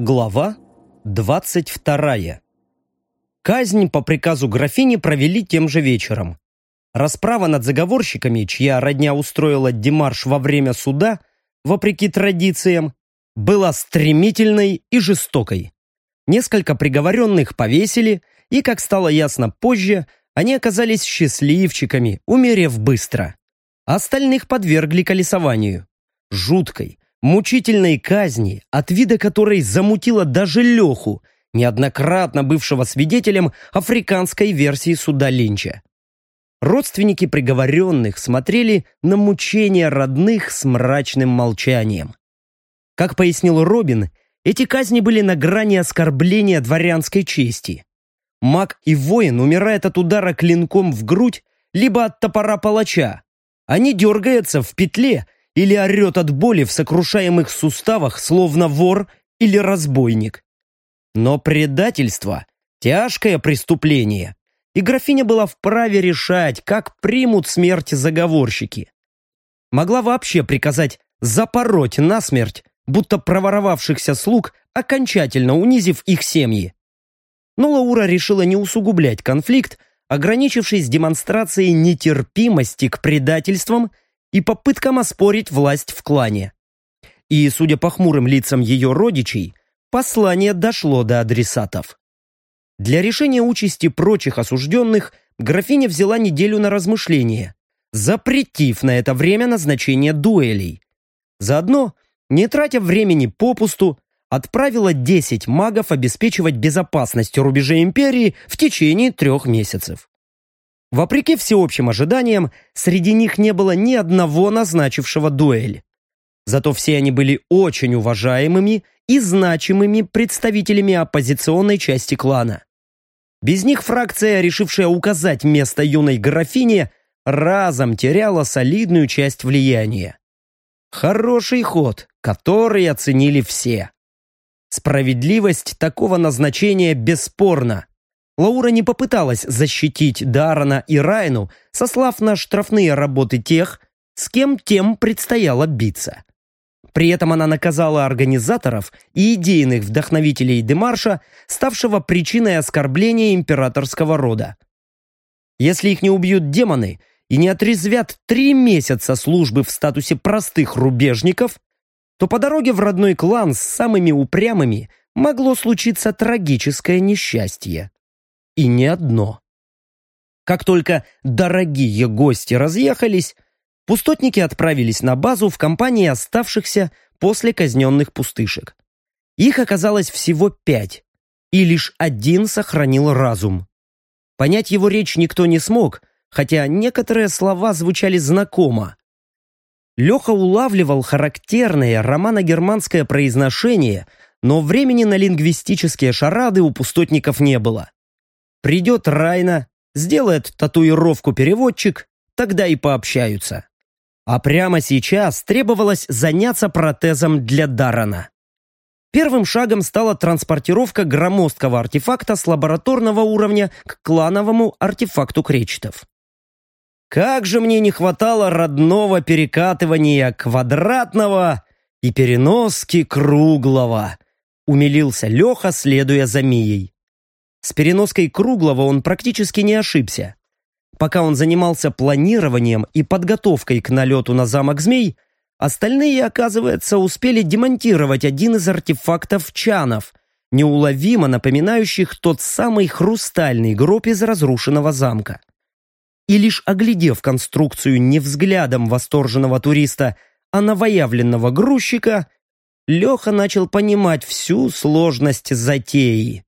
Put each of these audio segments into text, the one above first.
Глава 22. Казнь по приказу графини провели тем же вечером. Расправа над заговорщиками, чья родня устроила демарш во время суда, вопреки традициям, была стремительной и жестокой. Несколько приговоренных повесили, и, как стало ясно позже, они оказались счастливчиками, умерев быстро. Остальных подвергли колесованию. Жуткой, мучительной казни, от вида которой замутило даже Леху, неоднократно бывшего свидетелем африканской версии суда Линча. Родственники приговоренных смотрели на мучения родных с мрачным молчанием. Как пояснил Робин, эти казни были на грани оскорбления дворянской чести. Маг и воин умирает от удара клинком в грудь, либо от топора палача, а не дергается в петле или орет от боли в сокрушаемых суставах, словно вор или разбойник. Но предательство – тяжкое преступление, и графиня была вправе решать, как примут смерть заговорщики. Могла вообще приказать запороть насмерть, будто проворовавшихся слуг, окончательно унизив их семьи. Но Лаура решила не усугублять конфликт, ограничившись демонстрацией нетерпимости к предательствам и попыткам оспорить власть в клане. И, судя по хмурым лицам ее родичей, послание дошло до адресатов. Для решения участи прочих осужденных графиня взяла неделю на размышление, запретив на это время назначение дуэлей. Заодно, не тратя времени попусту, отправила 10 магов обеспечивать безопасность рубежей империи в течение 3 месяцев. Вопреки всеобщим ожиданиям, среди них не было ни одного назначившего дуэль. Зато все они были очень уважаемыми и значимыми представителями оппозиционной части клана. Без них фракция, решившая указать место юной графине, разом теряла солидную часть влияния. Хороший ход, который оценили все. Справедливость такого назначения бесспорна. Лаура не попыталась защитить Даррена и Райну, сослав на штрафные работы тех, с кем тем предстояло биться. При этом она наказала организаторов и идейных вдохновителей демарша, ставшего причиной оскорбления императорского рода. Если их не убьют демоны и не отрезвят 3 месяца службы в статусе простых рубежников, то по дороге в родной клан с самыми упрямыми могло случиться трагическое несчастье. И не одно. Как только дорогие гости разъехались, пустотники отправились на базу в компании оставшихся после казненных пустышек. Их оказалось всего 5, и лишь 1 сохранил разум. Понять его речь никто не смог, хотя некоторые слова звучали знакомо. Леха улавливал характерное романо-германское произношение, но времени на лингвистические шарады у пустотников не было. Придет Райна, сделает татуировку-переводчик, тогда и пообщаются. А прямо сейчас требовалось заняться протезом для Даррена. Первым шагом стала транспортировка громоздкого артефакта с лабораторного уровня к клановому артефакту кречетов. Как же мне не хватало родного перекатывания квадратного и переноски круглого, умилился Леха, следуя за Мией. С переноской круглого он практически не ошибся. Пока он занимался планированием и подготовкой к налету на замок змей, остальные, оказывается, успели демонтировать один из артефактов чанов, неуловимо напоминающих тот самый хрустальный гроб из разрушенного замка. И лишь оглядев конструкцию не взглядом восторженного туриста, а новоявленного грузчика, Леха начал понимать всю сложность затеи.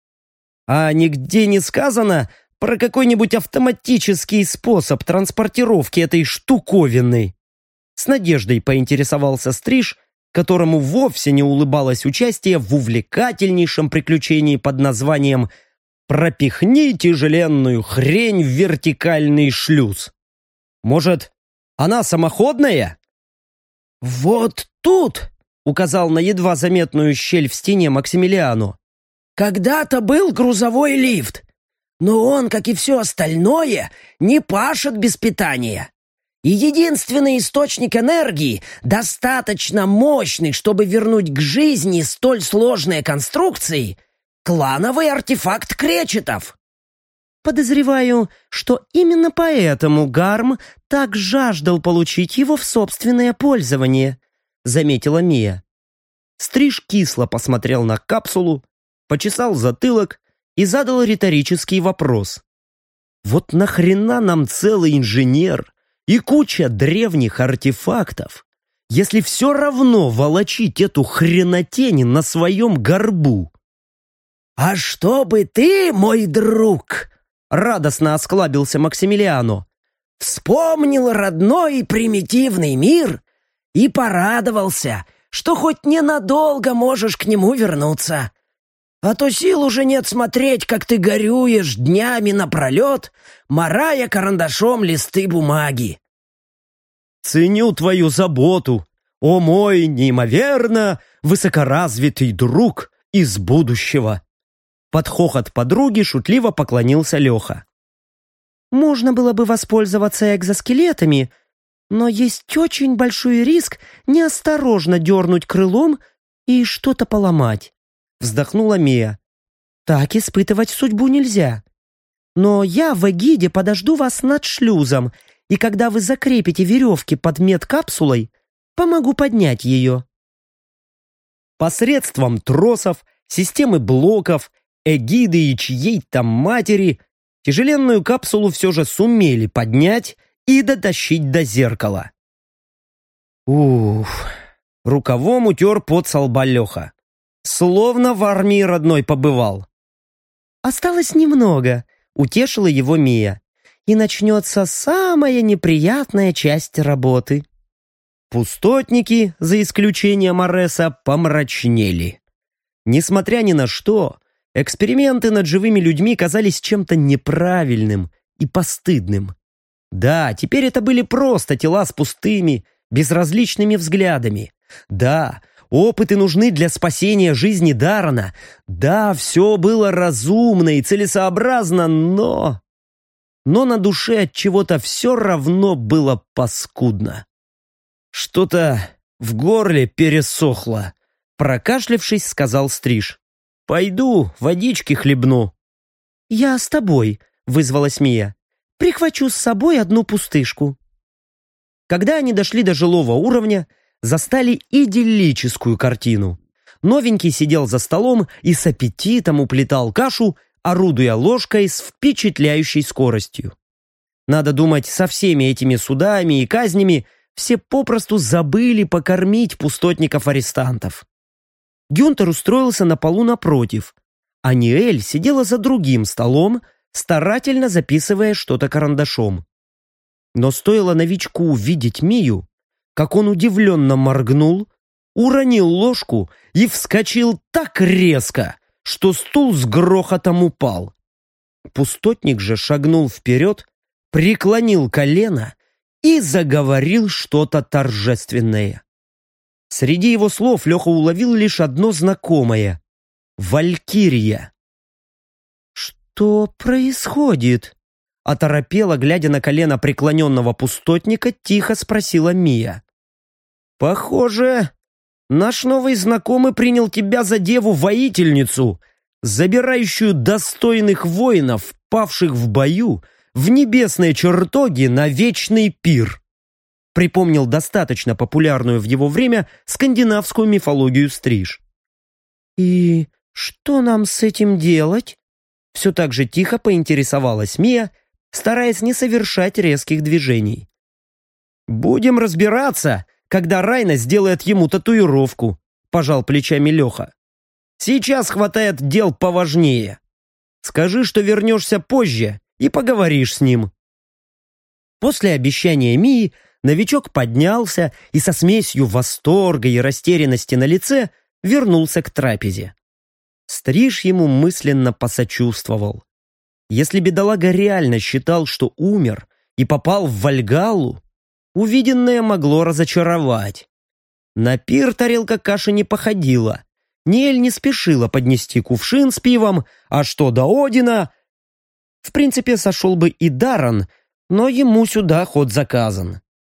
А нигде не сказано про какой-нибудь автоматический способ транспортировки этой штуковины. С надеждой поинтересовался Стриж, которому вовсе не улыбалось участие в увлекательнейшем приключении под названием «Пропихни тяжеленную хрень в вертикальный шлюз». Может, она самоходная? «Вот тут», — указал на едва заметную щель в стене Максимилиану, «когда-то был грузовой лифт, но он, как и все остальное, не пашет без питания. И единственный источник энергии, достаточно мощный, чтобы вернуть к жизни столь сложные конструкции — клановый артефакт кречетов. Подозреваю, что именно поэтому Гарм так жаждал получить его в собственное пользование, заметила Мия. Стриж кисло посмотрел на капсулу, почесал затылок и задал риторический вопрос. Вот нахрена нам целый инженер и куча древних артефактов, если все равно волочить эту хренотень на своем горбу? «А чтобы ты, мой друг!» — радостно осклабился Максимилиано. «Вспомнил родной и примитивный мир и порадовался, что хоть ненадолго можешь к нему вернуться. А то сил уже нет смотреть, как ты горюешь днями напролет, марая карандашом листы бумаги». «Ценю твою заботу, о мой неимоверно высокоразвитый друг из будущего!» Под хохот подруги шутливо поклонился Леха. «Можно было бы воспользоваться экзоскелетами, но есть очень большой риск неосторожно дернуть крылом и что-то поломать», вздохнула Мия. «Так испытывать судьбу нельзя. Но я в эгиде подожду вас над шлюзом, и когда вы закрепите веревки под медкапсулой, помогу поднять ее». Посредством тросов, системы блоков, эгиды и чьей-то матери тяжеленную капсулу все же сумели поднять и дотащить до зеркала. Уф, рукавом утер пот со лба Леха. Словно в армии родной побывал. «Осталось немного», — утешила его Мия. «И начнется самая неприятная часть работы». Пустотники, за исключением Ареса, помрачнели. Несмотря ни на что, эксперименты над живыми людьми казались чем-то неправильным и постыдным. Да, теперь это были просто тела с пустыми, безразличными взглядами. Да, опыты нужны для спасения жизни Даррена. Да, все было разумно и целесообразно, но на душе от чего-то все равно было паскудно. Что-то в горле пересохло. Прокашлявшись, сказал Стриж. «Пойду, водички хлебну». «Я с тобой», — вызвалась Мия. «Прихвачу с собой одну пустышку». Когда они дошли до жилого уровня, застали идиллическую картину. Новенький сидел за столом и с аппетитом уплетал кашу, орудуя ложкой с впечатляющей скоростью. Надо думать, со всеми этими судами и казнями все попросту забыли покормить пустотников-арестантов. Гюнтер устроился на полу напротив, а Ниэль сидела за другим столом, старательно записывая что-то карандашом. Но стоило новичку увидеть Мию, как он удивленно моргнул, уронил ложку и вскочил так резко, что стул с грохотом упал. Пустотник же шагнул вперед, преклонил колено и заговорил что-то торжественное. Среди его слов Леха уловил лишь одно знакомое — «Валькирия». «Что происходит?» Оторопела, глядя на колено преклоненного пустотника, тихо спросила Мия. «Похоже, наш новый знакомый принял тебя за деву-воительницу, забирающую достойных воинов, павших в бою, в небесные чертоги на вечный пир», припомнил достаточно популярную в его время скандинавскую мифологию Стриж. «И что нам с этим делать?» Все так же тихо поинтересовалась Мия, стараясь не совершать резких движений. «Будем разбираться, когда Райна сделает ему татуировку», пожал плечами Леха. «Сейчас хватает дел поважнее. Скажи, что вернешься позже и поговоришь с ним». После обещания Мии новичок поднялся и со смесью восторга и растерянности на лице вернулся к трапезе. Стриж ему мысленно посочувствовал. Если бедолага реально считал, что умер и попал в Вальгаллу, увиденное могло разочаровать. На пир тарелка каши не походила. Ниэль не спешила поднести кувшин с пивом, а что до Одина... В принципе, сошел бы и Даррен, но ему сюда ход заказан.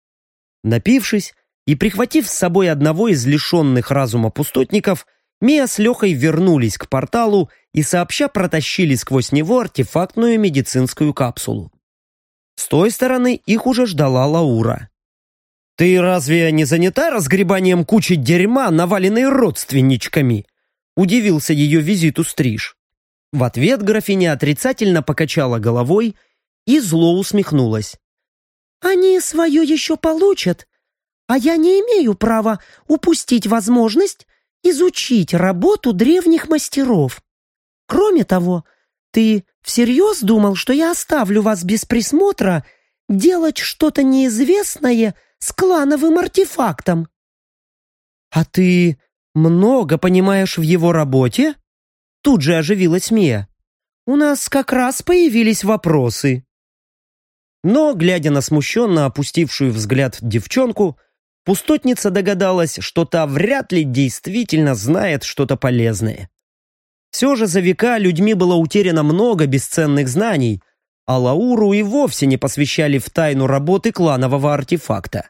Напившись и прихватив с собой одного из лишенных разума пустотников, Мия с Лехой вернулись к порталу и сообща протащили сквозь него артефактную медицинскую капсулу. С той стороны их уже ждала Лаура. «Ты разве не занята разгребанием кучи дерьма, наваленной родственничками?» — удивился ее визиту Стриж. В ответ графиня отрицательно покачала головой и зло усмехнулась. «Они свое еще получат, а я не имею права упустить возможность изучить работу древних мастеров. Кроме того, ты всерьез думал, что я оставлю вас без присмотра делать что-то неизвестное с клановым артефактом?» «А ты много понимаешь в его работе?» Тут же оживилась Мия. «У нас как раз появились вопросы». Но, глядя на смущенно опустившую взгляд девчонку, пустотница догадалась, что та вряд ли действительно знает что-то полезное. Все же за века людьми было утеряно много бесценных знаний, а Лауру и вовсе не посвящали в тайну работы кланового артефакта.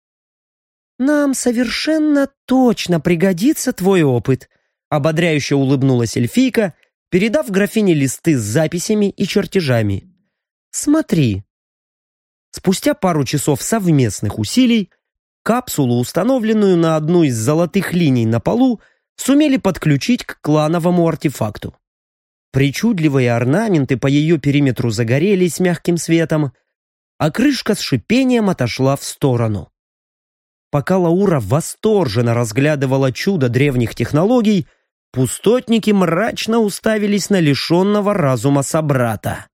«Нам совершенно точно пригодится твой опыт», ободряюще улыбнулась эльфийка, передав графине листы с записями и чертежами. «Смотри». Спустя пару часов совместных усилий капсулу, установленную на одну из золотых линий на полу, сумели подключить к клановому артефакту. Причудливые орнаменты по ее периметру загорелись мягким светом, а крышка с шипением отошла в сторону. Пока Лаура восторженно разглядывала чудо древних технологий, пустотники мрачно уставились на лишенного разума собрата.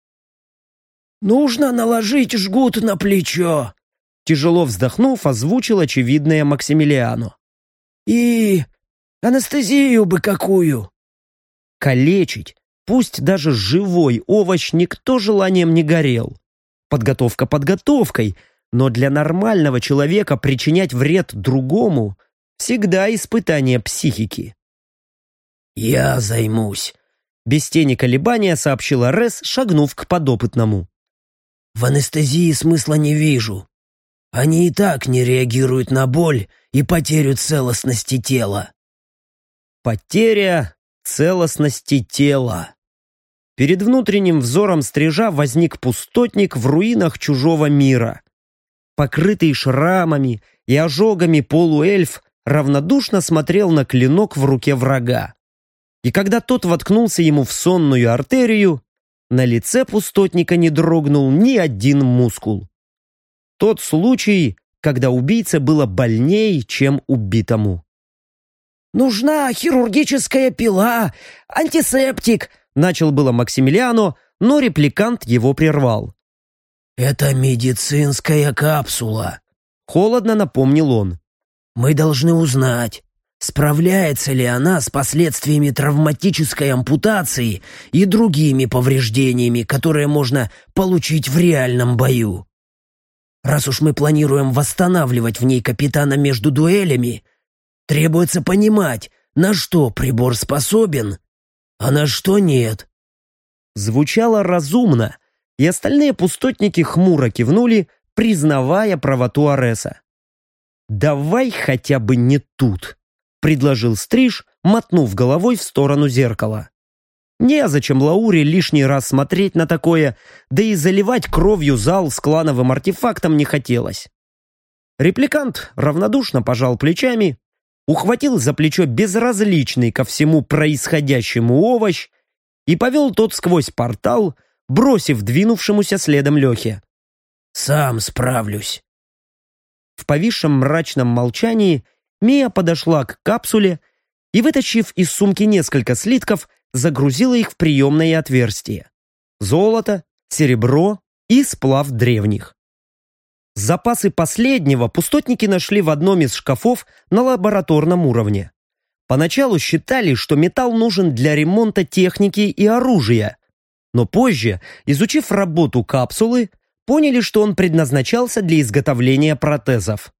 «Нужно наложить жгут на плечо», — тяжело вздохнув, озвучил очевидное Максимилиану. «И анестезию бы какую!» Калечить, пусть даже живой овощ, никто желанием не горел. Подготовка подготовкой, но для нормального человека причинять вред другому всегда испытание психики. «Я займусь», — без тени колебания сообщила Рес, шагнув к подопытному. «В анестезии смысла не вижу. Они и так не реагируют на боль и потерю целостности тела». Потеря целостности тела. Перед внутренним взором Стрижа возник пустотник в руинах чужого мира. Покрытый шрамами и ожогами полуэльф равнодушно смотрел на клинок в руке врага. И когда тот воткнулся ему в сонную артерию, на лице пустотника не дрогнул ни один мускул. Тот случай, когда убийце было больней, чем убитому. «Нужна хирургическая пила, антисептик», — начал было Максимилиано, но репликант его прервал. «Это медицинская капсула», — холодно напомнил он. «Мы должны узнать, справляется ли она с последствиями травматической ампутации и другими повреждениями, которые можно получить в реальном бою. Раз уж мы планируем восстанавливать в ней капитана между дуэлями, требуется понимать, на что прибор способен, а на что нет». Звучало разумно, и остальные пустотники хмуро кивнули, признавая правоту Ареса. «Давай хотя бы не тут», — предложил Стриж, мотнув головой в сторону зеркала. Незачем Лауре лишний раз смотреть на такое, да и заливать кровью зал с клановым артефактом не хотелось. Репликант равнодушно пожал плечами, ухватил за плечо безразличный ко всему происходящему овощ и повел тот сквозь портал, бросив двинувшемуся следом Лехе. «Сам справлюсь». В повисшем мрачном молчании Мия подошла к капсуле и, вытащив из сумки несколько слитков, загрузила их в приемное отверстие. Золото, серебро и сплав древних. Запасы последнего пустотники нашли в одном из шкафов на лабораторном уровне. Поначалу считали, что металл нужен для ремонта техники и оружия, но позже, изучив работу капсулы, поняли, что он предназначался для изготовления протезов.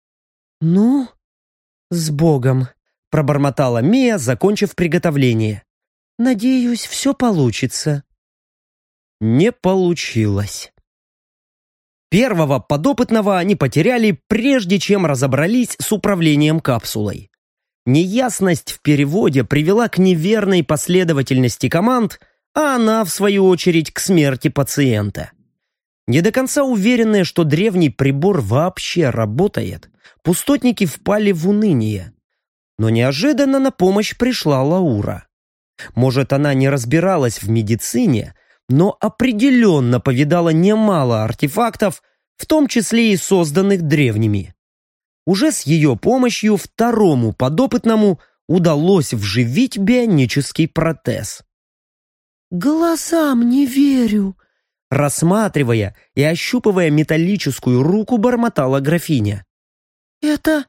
«Ну, с Богом», — пробормотала Мия, закончив приготовление. «Надеюсь, все получится». Не получилось. Первого подопытного они потеряли, прежде чем разобрались с управлением капсулой. Неясность в переводе привела к неверной последовательности команд, а она, в свою очередь, к смерти пациента. Не до конца уверенные, что древний прибор вообще работает, пустотники впали в уныние. Но неожиданно на помощь пришла Лаура. Может, она не разбиралась в медицине, но определенно повидала немало артефактов, в том числе и созданных древними. Уже с ее помощью второму подопытному удалось вживить бионический протез. «Глазам не верю», — рассматривая и ощупывая металлическую руку, бормотала графиня. «Это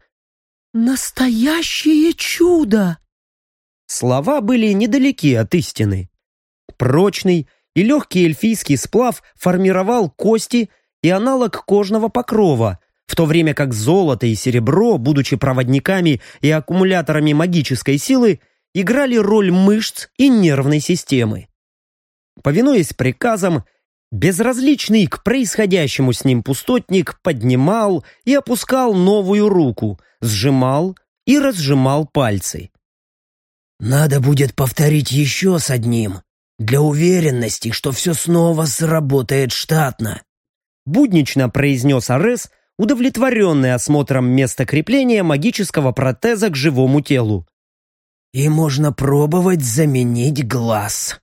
настоящее чудо!» Слова были недалеки от истины. Прочный и легкий эльфийский сплав формировал кости и аналог кожного покрова, в то время как золото и серебро, будучи проводниками и аккумуляторами магической силы, играли роль мышц и нервной системы. Повинуясь приказам, безразличный к происходящему с ним пустотник поднимал и опускал новую руку, сжимал и разжимал пальцы. «Надо будет повторить еще с одним, для уверенности, что все снова сработает штатно», буднично произнес Арес, удовлетворенный осмотром места крепления магического протеза к живому телу. «И можно пробовать заменить глаз».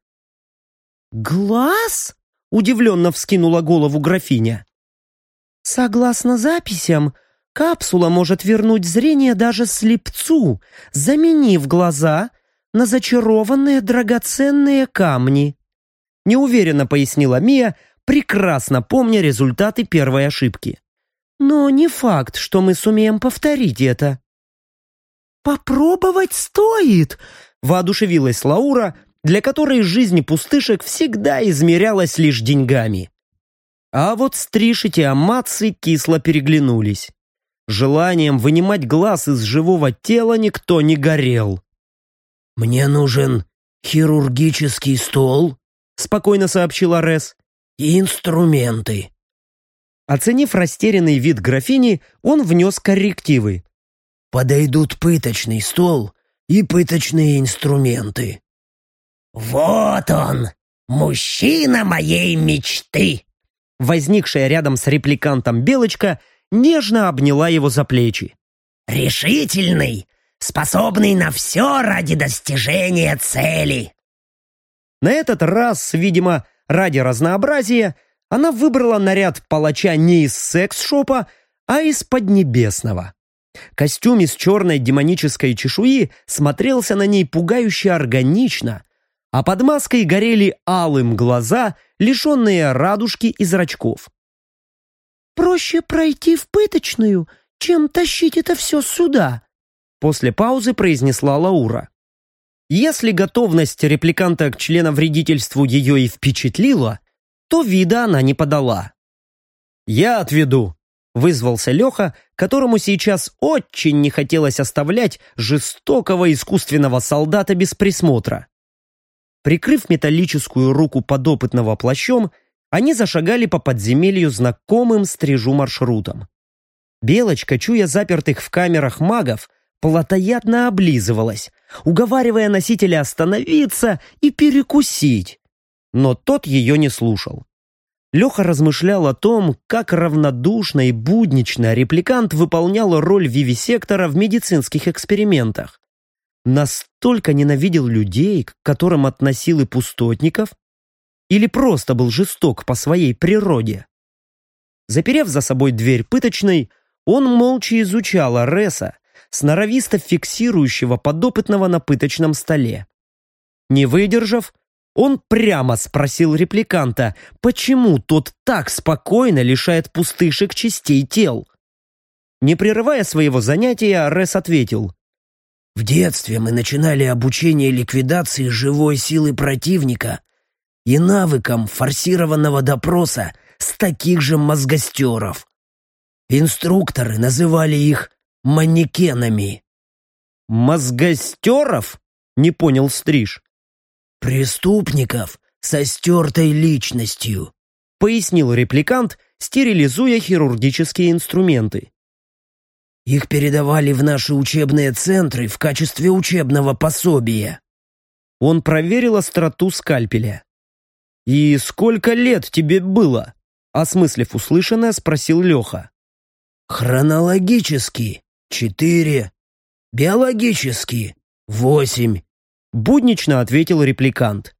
«Глаз?» — удивленно вскинула голову графиня. «Согласно записям, капсула может вернуть зрение даже слепцу, заменив глаза на зачарованные драгоценные камни», неуверенно пояснила Мия, прекрасно помня результаты первой ошибки. «Но не факт, что мы сумеем повторить это». «Попробовать стоит», — воодушевилась Лаура, для которой жизнь пустышек всегда измерялась лишь деньгами. А вот Стриж и Тиаматцы кисло переглянулись. Желанием вынимать глаз из живого тела никто не горел. «Мне нужен хирургический стол», — спокойно сообщил Арес, — «и инструменты». Оценив растерянный вид графини, он внес коррективы. «Подойдут пыточный стол и пыточные инструменты». «Вот он, мужчина моей мечты!» Возникшая рядом с репликантом Белочка нежно обняла его за плечи. «Решительный, способный на все ради достижения цели». На этот раз, видимо, ради разнообразия, она выбрала наряд палача не из секс-шопа, а из Поднебесного. Костюм из черной демонической чешуи смотрелся на ней пугающе органично, а под маской горели алым глаза, лишенные радужки и зрачков. «Проще пройти в пыточную, чем тащить это все сюда», после паузы произнесла Лаура. Если готовность репликанта к членовредительству ее и впечатлила, то вида она не подала. «Я отведу», — вызвался Леха, которому сейчас очень не хотелось оставлять жестокого искусственного солдата без присмотра. Прикрыв металлическую руку подопытного плащом, они зашагали по подземелью знакомым Стрижу маршрутом. Белочка, чуя запертых в камерах магов, плотоядно облизывалась, уговаривая носителя остановиться и перекусить. Но тот ее не слушал. Леха размышлял о том, как равнодушно и буднично репликант выполнял роль вивисектора в медицинских экспериментах. Настолько ненавидел людей, к которым относил и пустотников, или просто был жесток по своей природе. Заперев за собой дверь пыточной, он молча изучал Ареса, сноровисто фиксирующего подопытного на пыточном столе. Не выдержав, он прямо спросил репликанта, почему тот так спокойно лишает пустышек частей тел. Не прерывая своего занятия, Арес ответил: «В детстве мы начинали обучение ликвидации живой силы противника и навыкам форсированного допроса с таких же мозгостеров. Инструкторы называли их манекенами». «Мозгостеров?» — не понял Стриж. «Преступников со стертой личностью», — пояснил репликант, стерилизуя хирургические инструменты. Их передавали в наши учебные центры в качестве учебного пособия. Он проверил остроту скальпеля. «И сколько лет тебе было?» Осмыслив услышанное, спросил Леха. «Хронологически 4, биологически 8», буднично ответил репликант.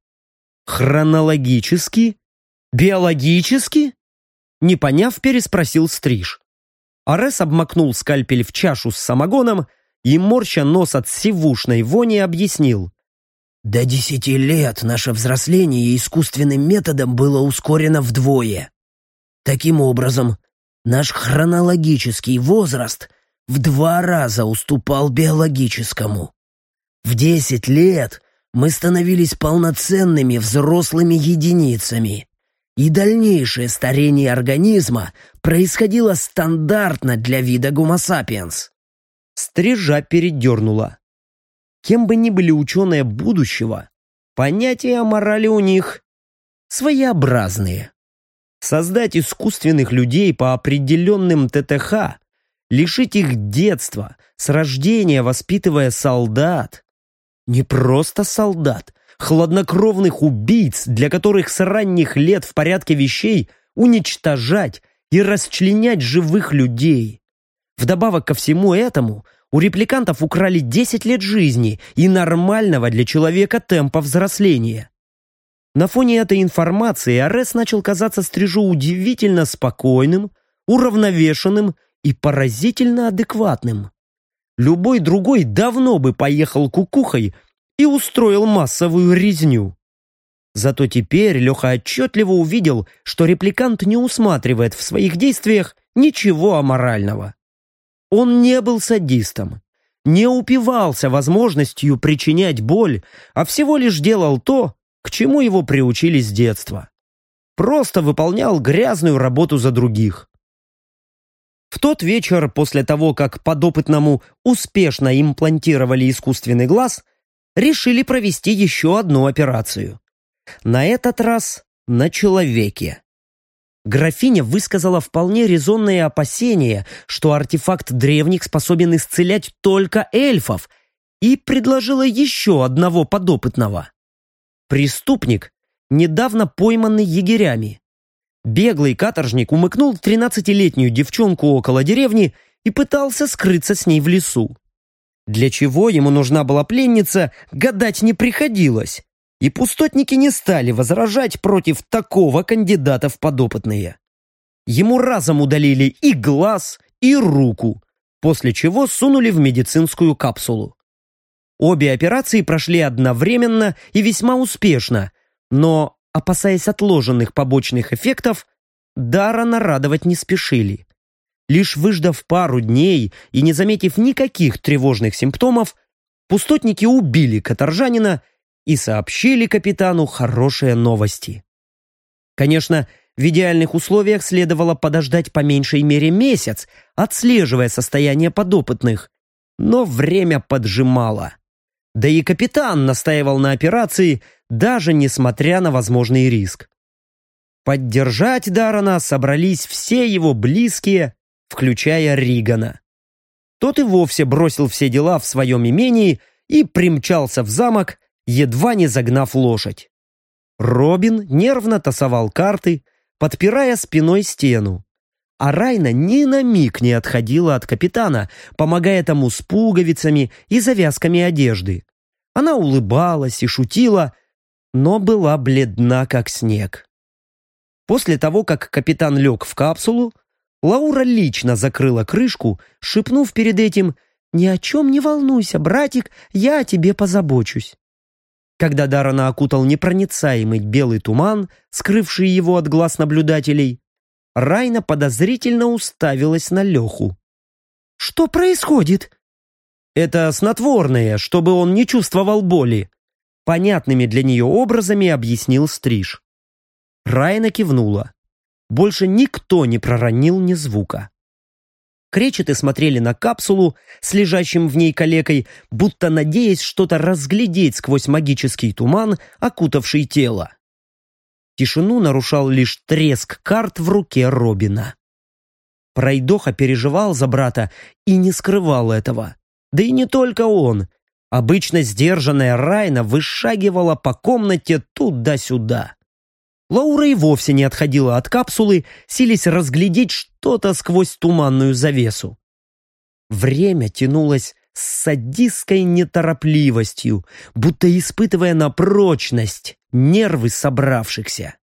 «Хронологически? Биологически?» Не поняв, переспросил Стриж. Арес обмакнул скальпель в чашу с самогоном и, морща нос от сивушной вони, объяснил. До 10 лет наше взросление искусственным методом было ускорено вдвое. Таким образом, наш хронологический возраст в 2 раза уступал биологическому. В 10 лет мы становились полноценными взрослыми единицами, и дальнейшее старение организма происходило стандартно для вида Homo sapiens. Стрижа передернула. Кем бы ни были ученые будущего, понятия о морали у них своеобразные. Создать искусственных людей по определенным ТТХ, лишить их детства, с рождения воспитывая солдат. Не просто солдат, хладнокровных убийц, для которых с ранних лет в порядке вещей уничтожать и расчленять живых людей. Вдобавок ко всему этому, у репликантов украли 10 лет жизни и нормального для человека темпа взросления. На фоне этой информации Арес начал казаться Стрижу удивительно спокойным, уравновешенным и поразительно адекватным. Любой другой давно бы поехал кукухой и устроил массовую резню. Зато теперь Леха отчетливо увидел, что репликант не усматривает в своих действиях ничего аморального. Он не был садистом, не упивался возможностью причинять боль, а всего лишь делал то, к чему его приучили с детства. Просто выполнял грязную работу за других. В тот вечер, после того, как подопытному успешно имплантировали искусственный глаз, решили провести еще одну операцию. На этот раз на человеке. Графиня высказала вполне резонные опасения, что артефакт древних способен исцелять только эльфов, и предложила еще одного подопытного. Преступник, недавно пойманный егерями. Беглый каторжник умыкнул 13-летнюю девчонку около деревни и пытался скрыться с ней в лесу. Для чего ему нужна была пленница, гадать не приходилось. И пустотники не стали возражать против такого кандидата в подопытные. Ему разом удалили и глаз, и руку, после чего сунули в медицинскую капсулу. Обе операции прошли одновременно и весьма успешно, но, опасаясь отложенных побочных эффектов, Даррена радовать не спешили. Лишь выждав пару дней и не заметив никаких тревожных симптомов, пустотники убили каторжанина и сообщили капитану хорошие новости. Конечно, в идеальных условиях следовало подождать по меньшей мере месяц, отслеживая состояние подопытных, но время поджимало. Да и капитан настаивал на операции, даже несмотря на возможный риск. Поддержать Даррена собрались все его близкие, включая Ригана. Тот и вовсе бросил все дела в своем имении и примчался в замок, едва не загнав лошадь. Робин нервно тасовал карты, подпирая спиной стену. А Райна ни на миг не отходила от капитана, помогая тому с пуговицами и завязками одежды. Она улыбалась и шутила, но была бледна, как снег. После того, как капитан лег в капсулу, Лаура лично закрыла крышку, шепнув перед этим: «Ни о чем не волнуйся, братик, я о тебе позабочусь». Когда Даррена окутал непроницаемый белый туман, скрывший его от глаз наблюдателей, Райна подозрительно уставилась на Леху. «Что происходит?» «Это снотворное, чтобы он не чувствовал боли», понятными для нее образами объяснил Стриж. Райна кивнула. Больше никто не проронил ни звука. Кречеты смотрели на капсулу с лежащим в ней калекой, будто надеясь что-то разглядеть сквозь магический туман, окутавший тело. Тишину нарушал лишь треск карт в руке Робина. Пройдоха переживал за брата и не скрывал этого. Да и не только он. Обычно сдержанная Райна вышагивала по комнате туда-сюда. Лаура и вовсе не отходила от капсулы, силясь разглядеть что-то сквозь туманную завесу. Время тянулось с садистской неторопливостью, будто испытывая на прочность нервы собравшихся.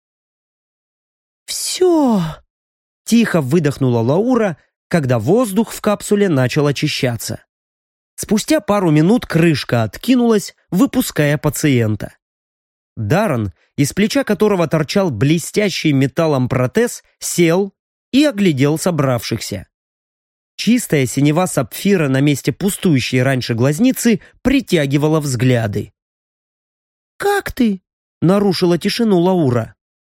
«Все!» — тихо выдохнула Лаура, когда воздух в капсуле начал очищаться. Спустя пару минут крышка откинулась, выпуская пациента. Даррен, из плеча которого торчал блестящий металлом протез, сел и оглядел собравшихся. Чистая синева сапфира на месте пустующей раньше глазницы притягивала взгляды. «Как ты?» — нарушила тишину Лаура.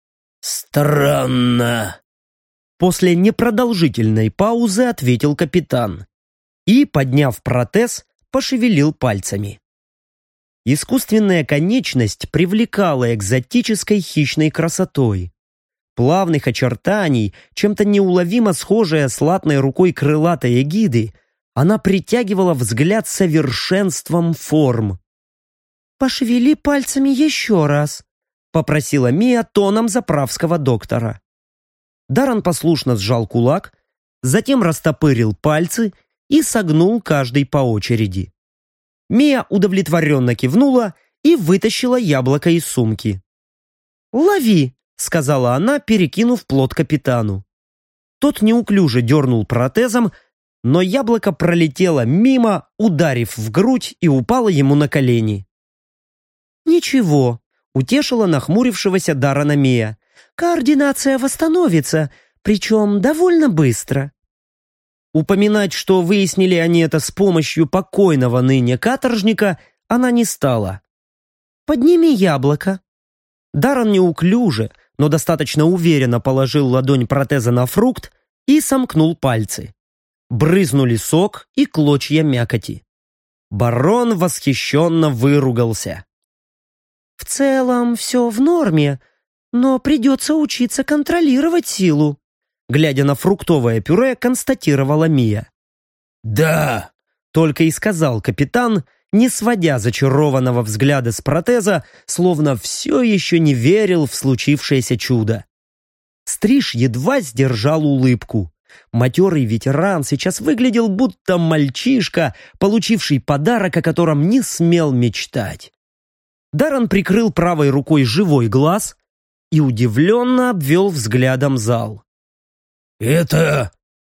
«Странно», — после непродолжительной паузы ответил капитан. И, подняв протез, пошевелил пальцами. Искусственная конечность привлекала экзотической хищной красотой. Плавных очертаний, чем-то неуловимо схожая с латной рукой крылатой эгиды, она притягивала взгляд совершенством форм. «Пошевели пальцами еще раз», — попросила Мия тоном заправского доктора. Даррен послушно сжал кулак, затем растопырил пальцы и согнул каждый по очереди. Мия удовлетворенно кивнула и вытащила яблоко из сумки. «Лови», — сказала она, перекинув плод капитану. Тот неуклюже дернул протезом, но яблоко пролетело мимо, ударив в грудь и упало ему на колени. «Ничего», — утешила нахмурившегося Даррена Мия. «Координация восстановится, причем довольно быстро». Упоминать, что выяснили они это с помощью покойного ныне каторжника, она не стала. «Подними яблоко». Даррен неуклюже, но достаточно уверенно положил ладонь протеза на фрукт и сомкнул пальцы. Брызнули сок и клочья мякоти. Барон восхищенно выругался. «В целом все в норме, но придется учиться контролировать силу», глядя на фруктовое пюре, констатировала Мия. «Да», — только и сказал капитан, не сводя зачарованного взгляда с протеза, словно все еще не верил в случившееся чудо. Стриж едва сдержал улыбку. Матерый ветеран сейчас выглядел будто мальчишка, получивший подарок, о котором не смел мечтать. Даррен прикрыл правой рукой живой глаз и удивленно обвел взглядом зал. «Это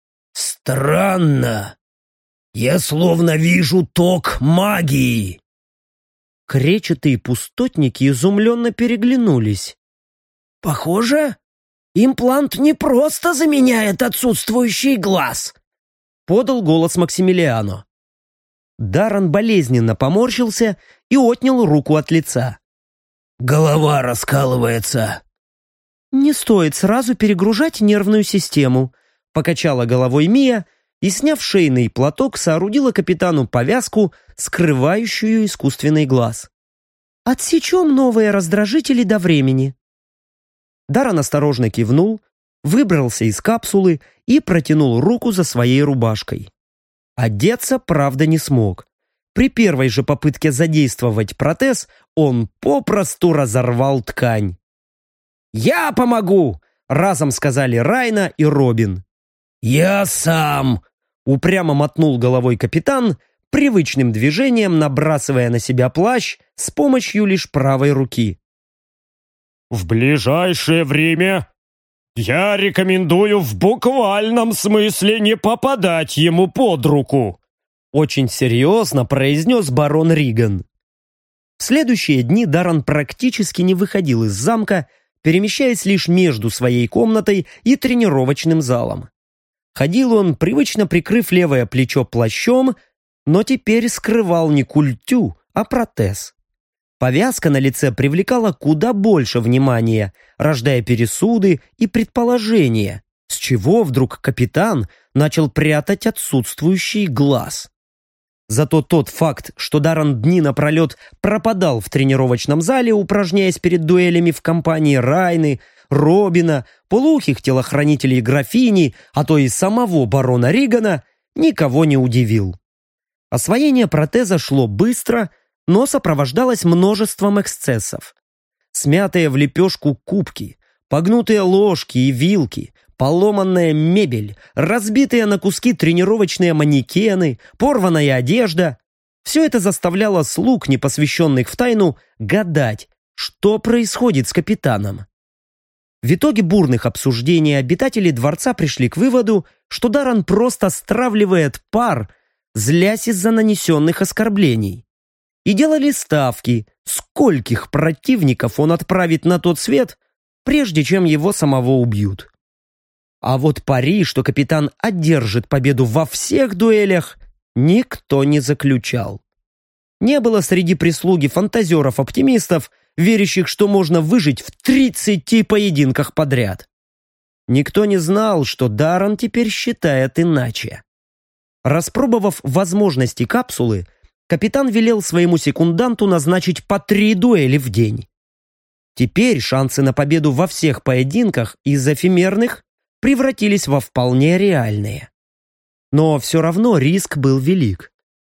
странно. Я словно вижу ток магии». Кречетые пустотники изумленно переглянулись. «Похоже, имплант не просто заменяет отсутствующий глаз», — подал голос Максимилиано. Даррен болезненно поморщился и отнял руку от лица. «Голова раскалывается». «Не стоит сразу перегружать нервную систему», — покачала головой Мия и, сняв шейный платок, соорудила капитану повязку, скрывающую искусственный глаз. «Отсечем новые раздражители до времени». Даррен осторожно кивнул, выбрался из капсулы и протянул руку за своей рубашкой. Одеться, правда, не смог. При первой же попытке задействовать протез он попросту разорвал ткань. «Я помогу!» — разом сказали Райна и Робин. «Я сам!» — упрямо мотнул головой капитан, привычным движением набрасывая на себя плащ с помощью лишь правой руки. «В ближайшее время я рекомендую в буквальном смысле не попадать ему под руку», — очень серьезно произнес барон Риган. В следующие дни Даррен практически не выходил из замка, перемещаясь лишь между своей комнатой и тренировочным залом. Ходил он, привычно прикрыв левое плечо плащом, но теперь скрывал не культю, а протез. Повязка на лице привлекала куда больше внимания, рождая пересуды и предположения, с чего вдруг капитан начал прятать отсутствующий глаз. Зато тот факт, что Даррен дни напролет пропадал в тренировочном зале, упражняясь перед дуэлями в компании Райны, Робина, полуухих телохранителей графини, а то и самого барона Ригана, никого не удивил. Освоение протеза шло быстро, но сопровождалось множеством эксцессов. Смятые в лепешку кубки, погнутые ложки и вилки, поломанная мебель, разбитые на куски тренировочные манекены, порванная одежда – все это заставляло слуг, не посвященных в тайну, гадать, что происходит с капитаном. В итоге бурных обсуждений обитатели дворца пришли к выводу, что Даррен просто стравливает пар, злясь из-за нанесенных оскорблений. И делали ставки, скольких противников он отправит на тот свет, прежде чем его самого убьют. А вот пари, что капитан одержит победу во всех дуэлях, никто не заключал. Не было среди прислуги фантазеров-оптимистов, верящих, что можно выжить в 30 поединках подряд. Никто не знал, что Даррен теперь считает иначе. Распробовав возможности капсулы, капитан велел своему секунданту назначить по 3 дуэли в день. Теперь шансы на победу во всех поединках из эфемерных превратились во вполне реальные. Но все равно риск был велик.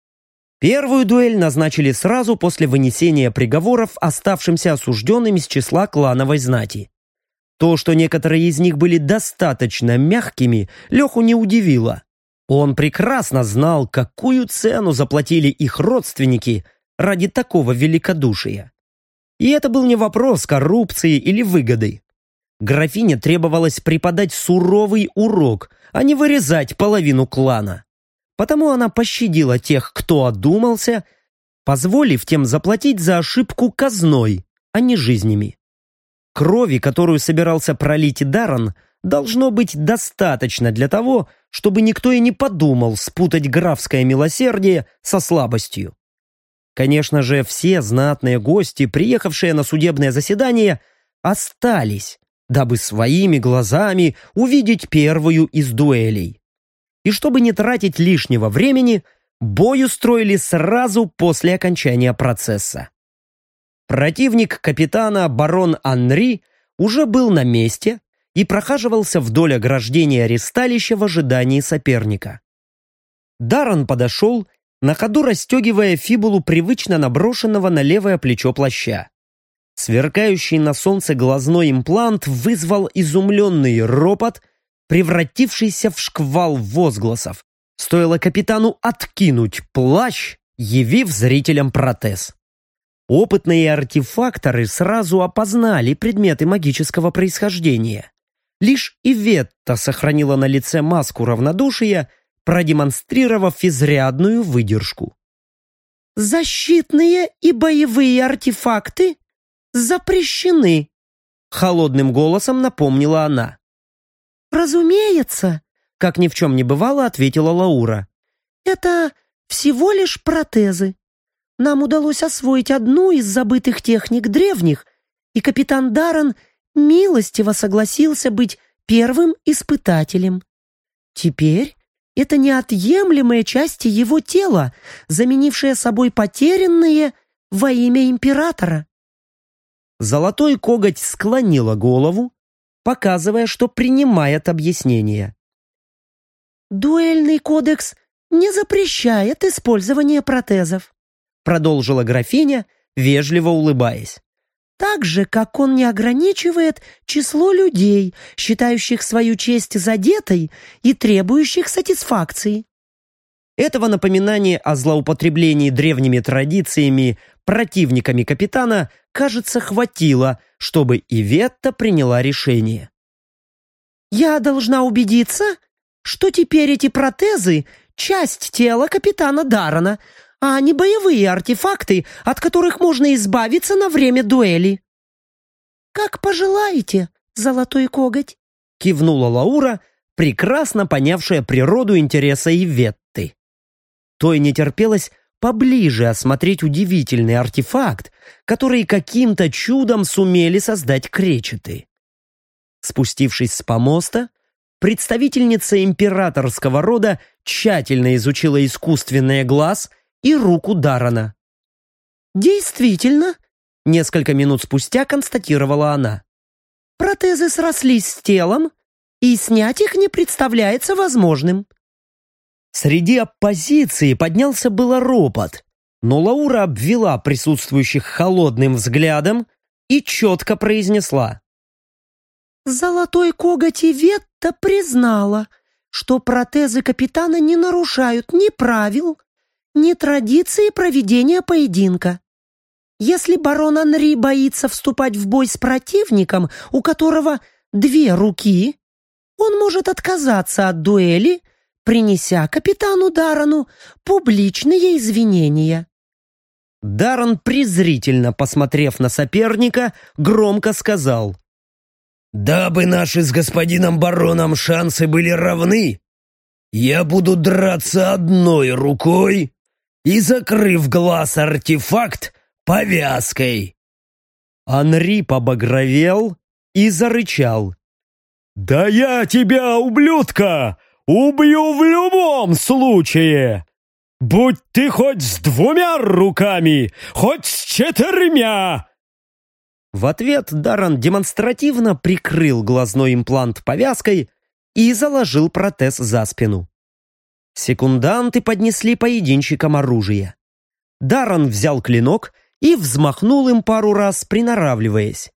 Первую дуэль назначили сразу после вынесения приговоров оставшимся осужденным из числа клановой знати. То, что некоторые из них были достаточно мягкими, Леху не удивило. Он прекрасно знал, какую цену заплатили их родственники ради такого великодушия. И это был не вопрос коррупции или выгоды. Графине требовалось преподать суровый урок, а не вырезать половину клана. Потому она пощадила тех, кто одумался, позволив тем заплатить за ошибку казной, а не жизнями. Крови, которую собирался пролить Даррен, должно быть достаточно для того, чтобы никто и не подумал спутать графское милосердие со слабостью. Конечно же, все знатные гости, приехавшие на судебное заседание, остались, дабы своими глазами увидеть первую из дуэлей. И чтобы не тратить лишнего времени, бой устроили сразу после окончания процесса. Противник капитана барон Анри уже был на месте и прохаживался вдоль ограждения ресталища в ожидании соперника. Даррен подошел, на ходу расстегивая фибулу привычно наброшенного на левое плечо плаща. Сверкающий на солнце глазной имплант вызвал изумленный ропот, превратившийся в шквал возгласов. Стоило капитану откинуть плащ, явив зрителям протез. Опытные артефакторы сразу опознали предметы магического происхождения. Лишь Иветта сохранила на лице маску равнодушия, продемонстрировав изрядную выдержку. «Защитные и боевые артефакты запрещены», — холодным голосом напомнила она. «Разумеется», — как ни в чем не бывало, ответила Лаура. «Это всего лишь протезы. Нам удалось освоить одну из забытых техник древних, и капитан Даррен милостиво согласился быть первым испытателем. Теперь это неотъемлемые части его тела, заменившие собой потерянные во имя императора». Золотой коготь склонила голову, показывая, что принимает объяснение. «Дуэльный кодекс не запрещает использование протезов», продолжила графиня, вежливо улыбаясь. «Так же, как он не ограничивает число людей, считающих свою честь задетой и требующих сатисфакции». Этого напоминания о злоупотреблении древними традициями противниками капитана, кажется, хватило, чтобы Иветта приняла решение. «Я должна убедиться, что теперь эти протезы — часть тела капитана Даррена, а не боевые артефакты, от которых можно избавиться на время дуэли». «Как пожелаете, золотой коготь», — кивнула Лаура, прекрасно понявшая природу интереса Иветты. Той не терпелось поближе осмотреть удивительный артефакт, который каким-то чудом сумели создать кречеты. Спустившись с помоста, представительница императорского рода тщательно изучила искусственный глаз и руку Даррена. «Действительно», — несколько минут спустя констатировала она, «протезы срослись с телом, и снять их не представляется возможным». Среди оппозиции поднялся было ропот, но Лаура обвела присутствующих холодным взглядом и четко произнесла: «Золотой коготь Иветта признала, что протезы капитана не нарушают ни правил, ни традиции проведения поединка. Если барон Анри боится вступать в бой с противником, у которого 2 руки, он может отказаться от дуэли, принеся капитану Даррену публичные извинения». Даррен, презрительно посмотрев на соперника, громко сказал: «Дабы наши с господином бароном шансы были равны, я буду драться одной рукой и, закрыв глаз артефакт, повязкой». Анри побагровел и зарычал: «Да я тебя, ублюдка, убью в любом случае! Будь ты хоть с 2 руками, хоть с 4!» В ответ Даррен демонстративно прикрыл глазной имплант повязкой и заложил протез за спину. Секунданты поднесли поединщикам оружие. Даррен взял клинок и взмахнул им пару раз, приноравливаясь.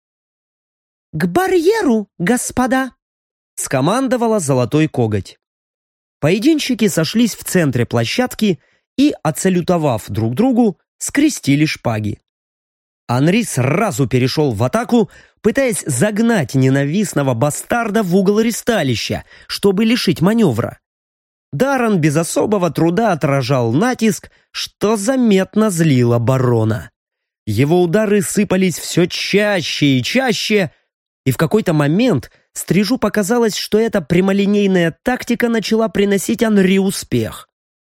«К барьеру, господа!» — скомандовала Золотой Коготь. Поединщики сошлись в центре площадки и, отсалютовав друг другу, скрестили шпаги. Анри сразу перешел в атаку, пытаясь загнать ненавистного бастарда в угол ристалища, чтобы лишить маневра. Даррен без особого труда отражал натиск, что заметно злило барона. Его удары сыпались все чаще и чаще, и в какой-то момент Стрижу показалось, что эта прямолинейная тактика начала приносить Анри успех.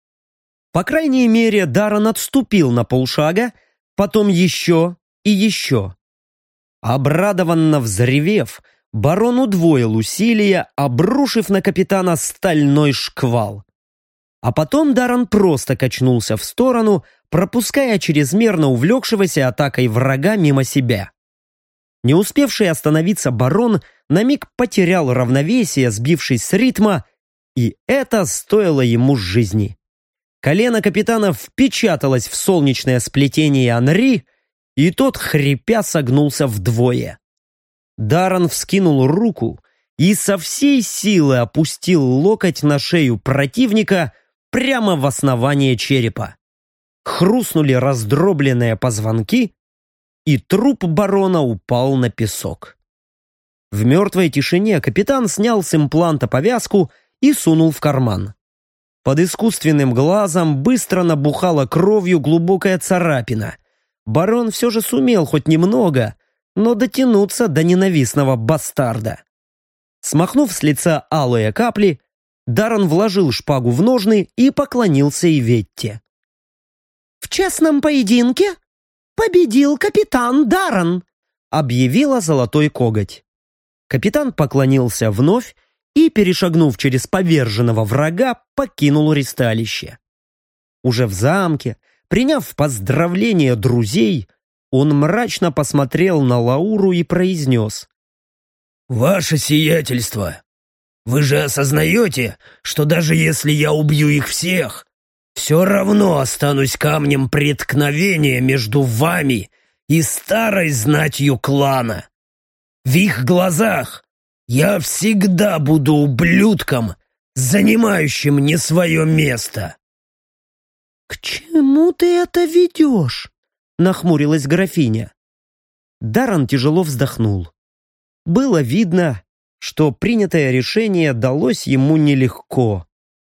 По крайней мере, Даррен отступил на полшага, потом еще и еще. Обрадованно взревев, барон удвоил усилия, обрушив на капитана стальной шквал. А потом Даррен просто качнулся в сторону, пропуская чрезмерно увлекшегося атакой врага мимо себя. Не успевший остановиться барон на миг потерял равновесие, сбившись с ритма, и это стоило ему жизни. Колено капитана впечаталось в солнечное сплетение Анри, и тот, хрипя, согнулся вдвое. Даррен вскинул руку и со всей силы опустил локоть на шею противника прямо в основание черепа. Хрустнули раздробленные позвонки, и труп барона упал на песок. В мертвой тишине капитан снял с импланта повязку и сунул в карман. Под искусственным глазом быстро набухала кровью глубокая царапина. Барон все же сумел хоть немного, но дотянуться до ненавистного бастарда. Смахнув с лица алые капли, Даррен вложил шпагу в ножны и поклонился Иветте. «В честном поединке победил капитан Даррен», объявила Золотой Коготь. Капитан поклонился вновь и, перешагнув через поверженного врага, покинул ристалище. Уже в замке, приняв поздравления друзей, он мрачно посмотрел на Лауру и произнес: «Ваше сиятельство, вы же осознаете, что даже если я убью их всех, все равно останусь камнем преткновения между вами и старой знатью клана. В их глазах я всегда буду ублюдком, занимающим не свое место». «К чему ты это ведешь?» — нахмурилась графиня. Даррен тяжело вздохнул. Было видно, что принятое решение далось ему нелегко.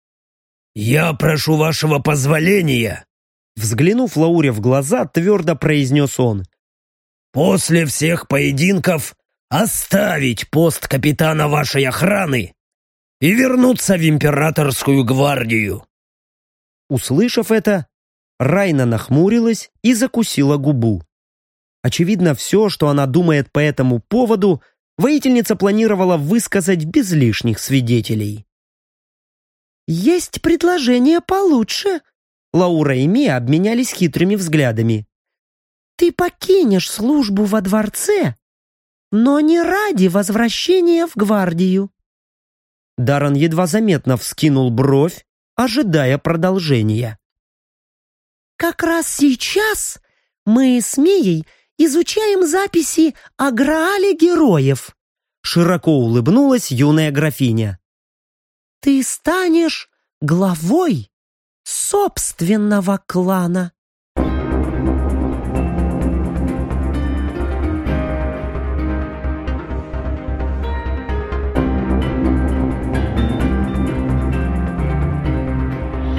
«Я прошу вашего позволения», — взглянув Лауре в глаза, твердо произнес он, «после всех поединков оставить пост капитана вашей охраны и вернуться в императорскую гвардию». Услышав это, Райна нахмурилась и закусила губу. Очевидно, все, что она думает по этому поводу, воительница планировала высказать без лишних свидетелей. «Есть предложение получше», — Лаура и Мия обменялись хитрыми взглядами. «Ты покинешь службу во дворце, но не ради возвращения в гвардию». Даррен едва заметно вскинул бровь, ожидая продолжения. «Как раз сейчас мы с Мией изучаем записи о Граале героев», широко улыбнулась юная графиня. «Ты станешь главой собственного клана».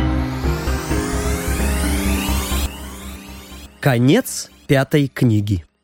Конец 5 книги.